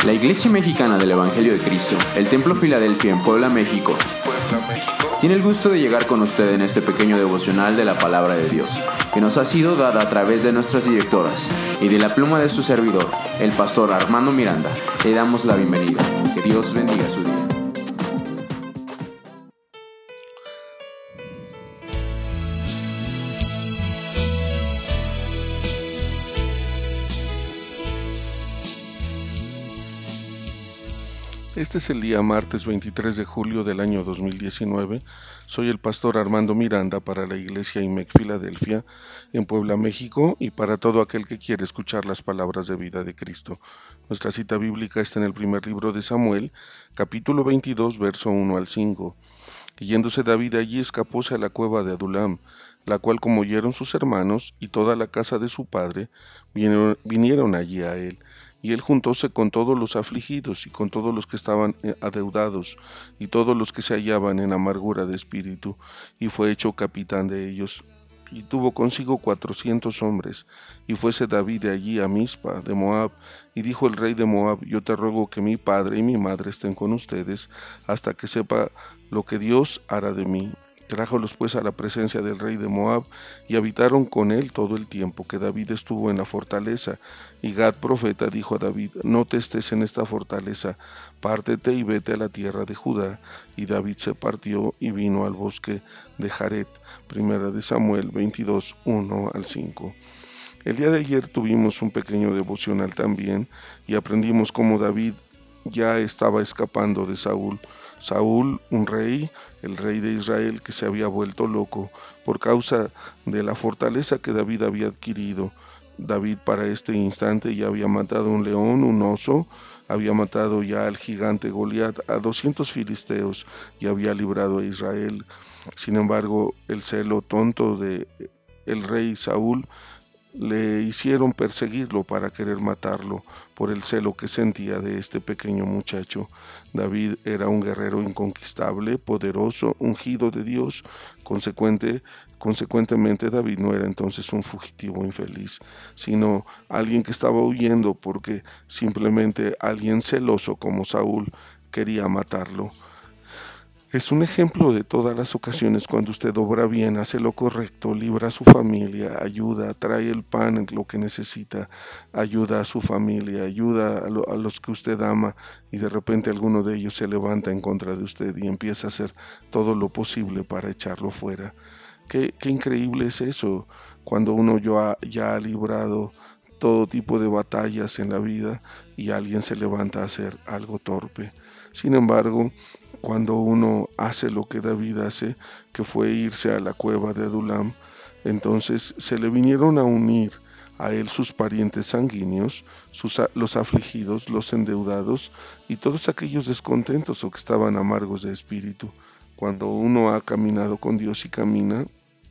La Iglesia Mexicana del Evangelio de Cristo, el Templo Filadelfia en Puebla, México, tiene el gusto de llegar con usted en este pequeño devocional de la Palabra de Dios, que nos ha sido dada a través de nuestras directoras y de la pluma de su servidor, el pastor Armando Miranda. Le damos la bienvenida. Que Dios bendiga su día. Este es el día martes 23 de julio del año 2019. Soy el pastor Armando Miranda para la Iglesia IMEC Filadelfia en Puebla, México, y para todo aquel que quiere escuchar las palabras de vida de Cristo. Nuestra cita bíblica está en el primer libro de Samuel, capítulo 22, verso 1 al 5. Y yéndose David allí, escapóse a la cueva de Adulam, la cual, como oyeron sus hermanos y toda la casa de su padre, vinieron allí a él. Y él juntóse con todos los afligidos y con todos los que estaban adeudados y todos los que se hallaban en amargura de espíritu, y fue hecho capitán de ellos. Y tuvo consigo 400 hombres, y fuese David de allí a Mizpa de Moab, y dijo el rey de Moab: yo te ruego que mi padre y mi madre estén con ustedes, hasta que sepa lo que Dios hará de mí. Trájolos pues a la presencia del rey de Moab, y habitaron con él todo el tiempo que David estuvo en la fortaleza. Y Gad profeta dijo a David: no te estés en esta fortaleza, pártete y vete a la tierra de Judá. Y David se partió y vino al bosque de Jaret. Primera de Samuel 22, 1 al 5. El día de ayer tuvimos un pequeño devocional también, y aprendimos cómo David ya estaba escapando de Saúl. Saúl, un rey, el rey de Israel, que se había vuelto loco por causa de la fortaleza que David había adquirido. David para este instante ya había matado un león, un oso, había matado ya al gigante Goliat, a 200 filisteos, y había librado a Israel. Sin embargo, el celo tonto de el rey Saúl le hicieron perseguirlo para querer matarlo por el celo que sentía de este pequeño muchacho. David era un guerrero inconquistable, poderoso, ungido de Dios. Consecuentemente, David no era entonces un fugitivo infeliz, sino alguien que estaba huyendo porque simplemente alguien celoso como Saúl quería matarlo. Es un ejemplo de todas las ocasiones cuando usted obra bien, hace lo correcto, libra a su familia, ayuda, trae el pan, lo que necesita, ayuda a su familia, ayuda a los que usted ama, y de repente alguno de ellos se levanta en contra de usted y empieza a hacer todo lo posible para echarlo fuera. Qué increíble es eso, cuando uno ya ha librado todo tipo de batallas en la vida y alguien se levanta a hacer algo torpe. Sin embargo, cuando uno hace lo que David hace, que fue irse a la cueva de Adulam, entonces se le vinieron a unir a él sus parientes sanguíneos, los afligidos, los endeudados y todos aquellos descontentos o que estaban amargos de espíritu. Cuando uno ha caminado con Dios y camina,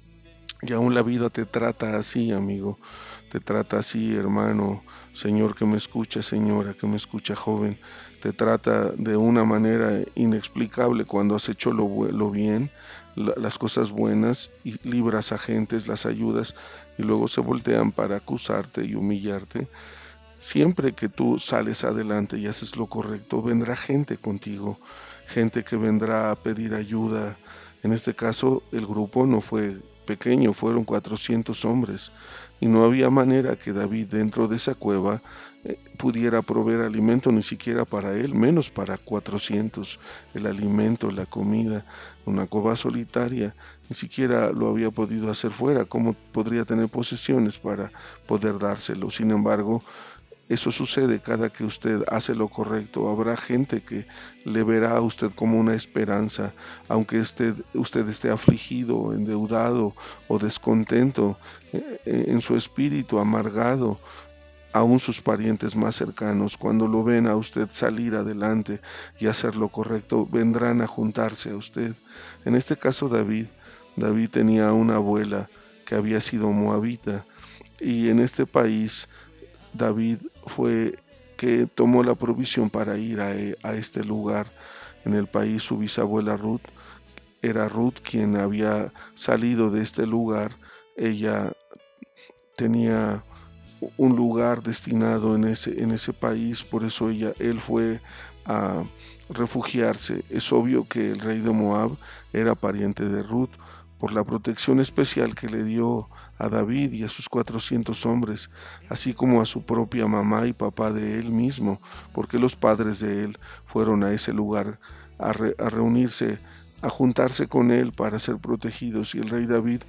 y aún la vida te trata así, amigo, te trata así, hermano, señor que me escucha, señora que me escucha, joven, te trata de una manera inexplicable cuando has hecho lo bien, las cosas buenas, y libras a gentes, las ayudas, y luego se voltean para acusarte y humillarte. Siempre que tú sales adelante y haces lo correcto, vendrá gente contigo, gente que vendrá a pedir ayuda. En este caso, el grupo no fue pequeño, fueron 400 hombres, y no había manera que David dentro de esa cueva pudiera proveer alimento ni siquiera para él, menos para 400. El alimento, la comida, una cueva solitaria, ni siquiera lo había podido hacer fuera. ¿Cómo podría tener posesiones para poder dárselo? Sin embargo, eso sucede cada que usted hace lo correcto. Habrá gente que le verá a usted como una esperanza, aunque usted esté afligido, endeudado o descontento en su espíritu, amargado. Aún sus parientes más cercanos, cuando lo ven a usted salir adelante y hacer lo correcto, vendrán a juntarse a usted. En este caso, David tenía una abuela que había sido moabita, y en este país David fue que tomó la provisión para ir a este lugar. En el país, su bisabuela Ruth, era Ruth quien había salido de este lugar. Ella tenía un lugar destinado en ese país, por eso él fue a refugiarse. Es obvio que el rey de Moab era pariente de Ruth, por la protección especial que le dio a David y a sus 400 hombres, así como a su propia mamá y papá de él mismo, porque los padres de él fueron a ese lugar a reunirse, a juntarse con él para ser protegidos. Y el rey David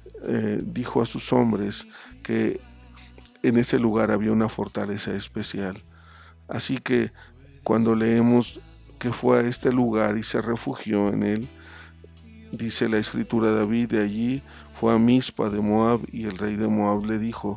dijo a sus hombres que en ese lugar había una fortaleza especial. Así que cuando leemos que fue a este lugar y se refugió en él, dice la escritura, David de allí fue a Mizpa de Moab, y el rey de Moab le dijo,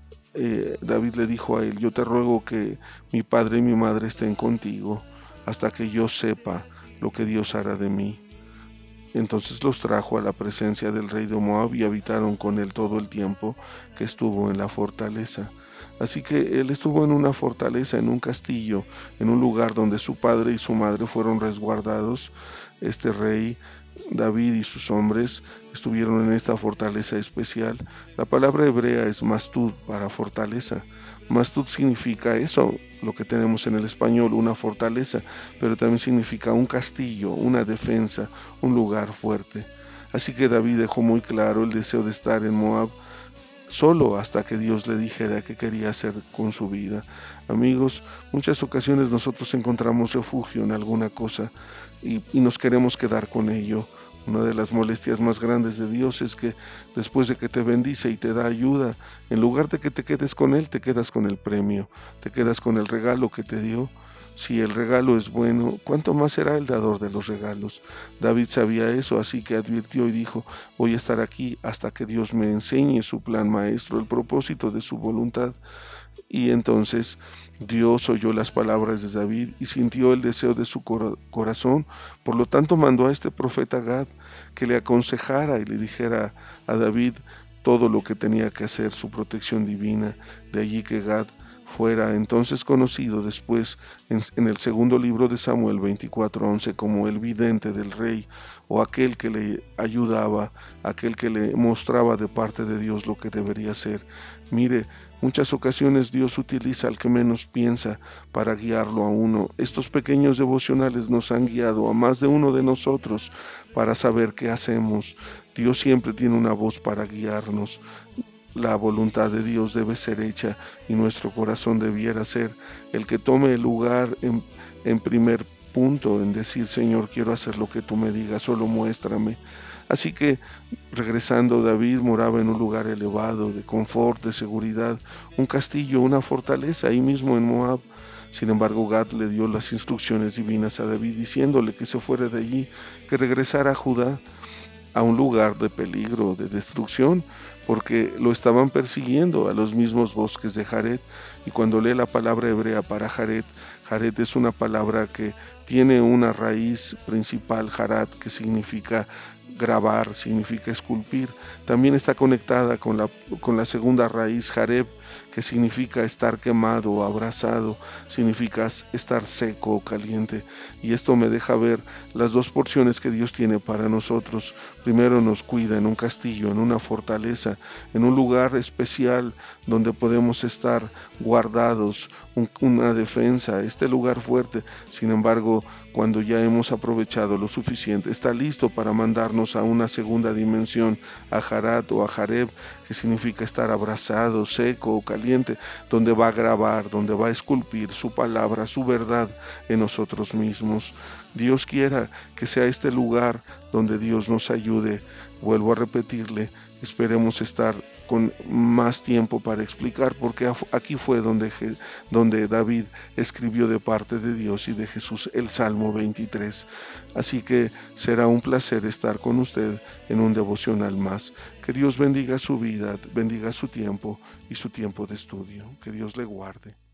David le dijo a él, yo te ruego que mi padre y mi madre estén contigo hasta que yo sepa lo que Dios hará de mí. Entonces los trajo a la presencia del rey de Moab y habitaron con él todo el tiempo que estuvo en la fortaleza. Así que él estuvo en una fortaleza, en un castillo, en un lugar donde su padre y su madre fueron resguardados. Este rey David y sus hombres estuvieron en esta fortaleza especial. La palabra hebrea es mastud, para fortaleza. Mastud significa eso, lo que tenemos en el español, una fortaleza, pero también significa un castillo, una defensa, un lugar fuerte. Así que David dejó muy claro el deseo de estar en Moab solo hasta que Dios le dijera qué quería hacer con su vida. Amigos, muchas ocasiones nosotros encontramos refugio en alguna cosa y nos queremos quedar con ello. Una de las molestias más grandes de Dios es que después de que te bendice y te da ayuda, en lugar de que te quedes con Él, te quedas con el premio, te quedas con el regalo que te dio. Si el regalo es bueno, ¿cuánto más será el dador de los regalos? David sabía eso, así que advirtió y dijo, voy a estar aquí hasta que Dios me enseñe su plan maestro, el propósito de su voluntad. Y entonces Dios oyó las palabras de David y sintió el deseo de su corazón. Por lo tanto mandó a este profeta Gad que le aconsejara y le dijera a David todo lo que tenía que hacer, su protección divina. De allí que Gad fuera entonces conocido después en el segundo libro de Samuel 24:11 como el vidente del rey, o aquel que le ayudaba, aquel que le mostraba de parte de Dios lo que debería hacer. Mire, muchas ocasiones Dios utiliza al que menos piensa para guiarlo a uno. Estos pequeños devocionales nos han guiado a más de uno de nosotros para saber qué hacemos. Dios siempre tiene una voz para guiarnos. La voluntad de Dios debe ser hecha y nuestro corazón debiera ser el que tome el lugar en primer punto, en decir, Señor, quiero hacer lo que tú me digas, solo muéstrame. Así que, regresando, David moraba en un lugar elevado, de confort, de seguridad, un castillo, una fortaleza, ahí mismo en Moab. Sin embargo, Gad le dio las instrucciones divinas a David, diciéndole que se fuera de allí, que regresara a Judá, a un lugar de peligro, de destrucción, porque lo estaban persiguiendo a los mismos bosques de Jared. Y cuando lee la palabra hebrea para Jared, Jared es una palabra que tiene una raíz principal, Jarat, que significa grabar, significa esculpir. También está conectada con la segunda raíz, Jareb, que significa estar quemado o abrasado, significa estar seco o caliente. Y esto me deja ver las dos porciones que Dios tiene para nosotros. Primero nos cuida en un castillo, en una fortaleza, en un lugar especial donde podemos estar guardados, una defensa, este lugar fuerte. Sin embargo, cuando ya hemos aprovechado lo suficiente, está listo para mandarnos a una segunda dimensión, a Jarat o a Jareb, que significa estar abrazado, seco o caliente, donde va a grabar, donde va a esculpir su palabra, su verdad en nosotros mismos. Dios quiera que sea este lugar donde Dios nos ayude. Vuelvo a repetirle, esperemos estar con más tiempo para explicar, porque aquí fue donde David escribió de parte de Dios y de Jesús el Salmo 23. Así que será un placer estar con usted en un devocional más. Que Dios bendiga su vida, bendiga su tiempo y su tiempo de estudio. Que Dios le guarde.